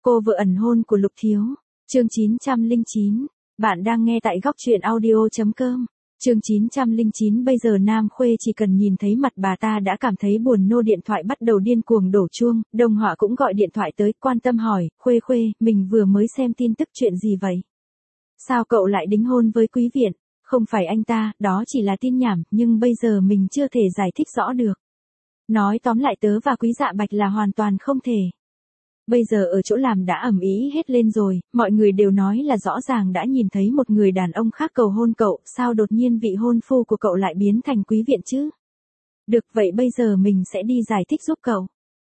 Cô vợ ẩn hôn của Lục Thiếu. Chương 909. Bạn đang nghe tại góc truyện audio.com. Chương 909. Bây giờ Nam Khuê chỉ cần nhìn thấy mặt bà ta đã cảm thấy buồn nôn, điện thoại bắt đầu điên cuồng đổ chuông, Đồng Họa cũng gọi điện thoại tới, quan tâm hỏi, Khuê Khuê, mình vừa mới xem tin tức, chuyện gì vậy? Sao cậu lại đính hôn với Quý Viện? Không phải anh ta, đó chỉ là tin nhảm, nhưng bây giờ mình chưa thể giải thích rõ được. Nói tóm lại tớ và Quý Dạ Bạch là hoàn toàn không thể. Bây giờ ở chỗ làm đã ầm ĩ hết lên rồi, mọi người đều nói là rõ ràng đã nhìn thấy một người đàn ông khác cầu hôn cậu, sao đột nhiên vị hôn phu của cậu lại biến thành Quý Viện chứ? Được, vậy bây giờ mình sẽ đi giải thích giúp cậu.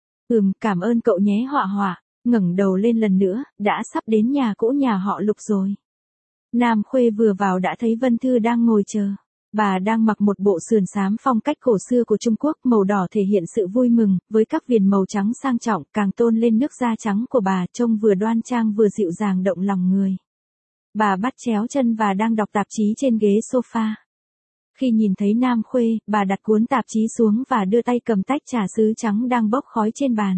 Cảm ơn cậu nhé Họa Họa. Ngẩng đầu lên lần nữa, đã sắp đến nhà cũ nhà họ Lục rồi. Nam Khuê vừa vào đã thấy Vân Thư đang ngồi chờ. Bà đang mặc một bộ sườn xám phong cách cổ xưa của Trung Quốc, màu đỏ thể hiện sự vui mừng, với các viền màu trắng sang trọng, càng tôn lên nước da trắng của bà, trông vừa đoan trang vừa dịu dàng động lòng người. Bà bắt chéo chân và đang đọc tạp chí trên ghế sofa. Khi nhìn thấy Nam Khuê, bà đặt cuốn tạp chí xuống và đưa tay cầm tách trà sứ trắng đang bốc khói trên bàn.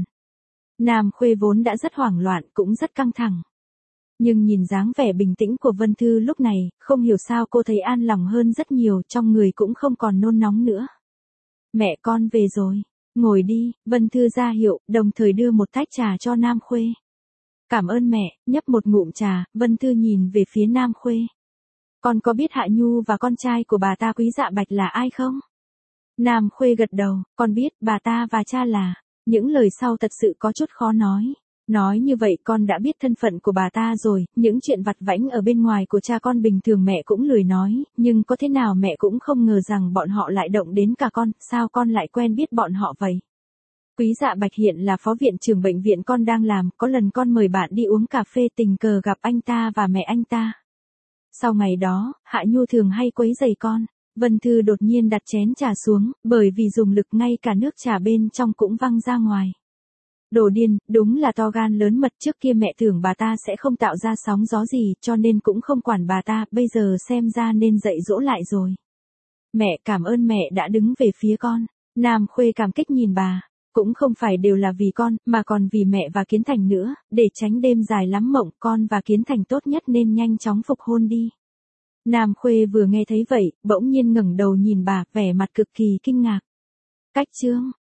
Nam Khuê vốn đã rất hoảng loạn, cũng rất căng thẳng. Nhưng nhìn dáng vẻ bình tĩnh của Vân Thư lúc này, không hiểu sao cô thấy an lòng hơn rất nhiều, trong người cũng không còn nôn nóng nữa. Mẹ con về rồi, ngồi đi, Vân Thư ra hiệu, đồng thời đưa một tách trà cho Nam Khuê. Cảm ơn mẹ, nhấp một ngụm trà, Vân Thư nhìn về phía Nam Khuê. Con có biết Hạ Nhu và con trai của bà ta Quý Dạ Bạch là ai không? Nam Khuê gật đầu, con biết, bà ta và cha là. Những lời sau thật sự có chút khó nói. Nói như vậy con đã biết thân phận của bà ta rồi, những chuyện vặt vãnh ở bên ngoài của cha con bình thường mẹ cũng lười nói, nhưng có thế nào mẹ cũng không ngờ rằng bọn họ lại động đến cả con, sao con lại quen biết bọn họ vậy? Quý Dạ Bạch hiện là phó viện trưởng bệnh viện con đang làm, có lần con mời bạn đi uống cà phê tình cờ gặp anh ta và mẹ anh ta. Sau ngày đó, Hạ Nhu thường hay quấy rầy con. Vân Thư đột nhiên đặt chén trà xuống, bởi vì dùng lực ngay cả nước trà bên trong cũng văng ra ngoài. Đồ điên, đúng là to gan lớn mật, trước kia mẹ tưởng bà ta sẽ không tạo ra sóng gió gì, cho nên cũng không quản bà ta, bây giờ xem ra nên dạy dỗ lại rồi. Mẹ, cảm ơn mẹ đã đứng về phía con. Nam Khuê cảm kích nhìn bà, cũng không phải đều là vì con, mà còn vì mẹ và Kiến Thành nữa, để tránh đêm dài lắm mộng, con và Kiến Thành tốt nhất nên nhanh chóng phục hôn đi. Nam Khuê vừa nghe thấy vậy, bỗng nhiên ngẩng đầu nhìn bà, vẻ mặt cực kỳ kinh ngạc. Cách chương